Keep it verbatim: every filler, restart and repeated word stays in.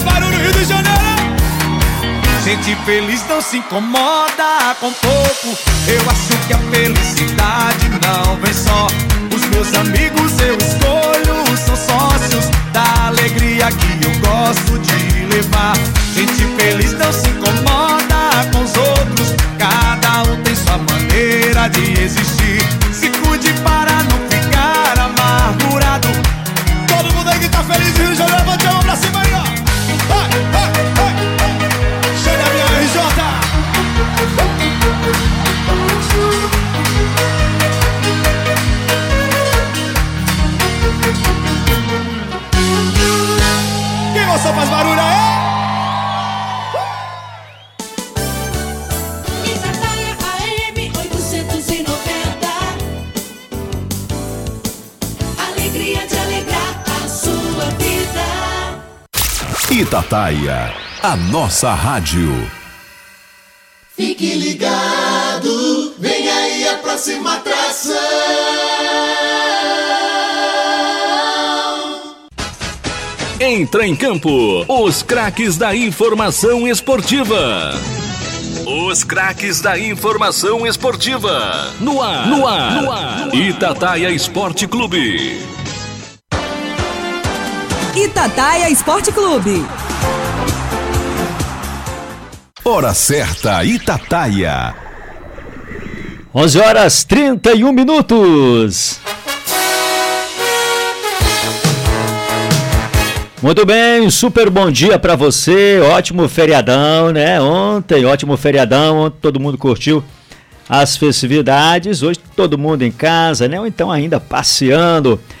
faz barulho, Rio de Janeiro. Gente feliz não se incomoda com pouco. Eu acho que a felicidade não vem só. Os meus amigos eu escolho, são sócios da alegria que eu gosto de levar. Gente feliz não se incomoda com os outros. Cada um tem sua maneira de existir. Se cuide para não ficar amargurado. Todo mundo aí que tá feliz, Rio de Janeiro, levante a mão pra cima aí, ó. Vai, vai, vai. Chega a minha R J. Quem gostou faz barulho aí? Itataia A M oitocentos e noventa. Alegria de alegrar a sua vida. Itataia, a nossa rádio. Fique ligado, vem aí a próxima atração. Entra em campo, os craques da informação esportiva. Os craques da informação esportiva. No ar, no ar, no ar. Itataia Esporte Clube. Itataia Esporte Clube. Hora certa, Itataia. onze horas trinta e um minutos. Muito bem, super bom dia para você, ótimo feriadão, né? Ontem, ótimo feriadão, ontem todo mundo curtiu as festividades, hoje todo mundo em casa, né? Ou então ainda passeando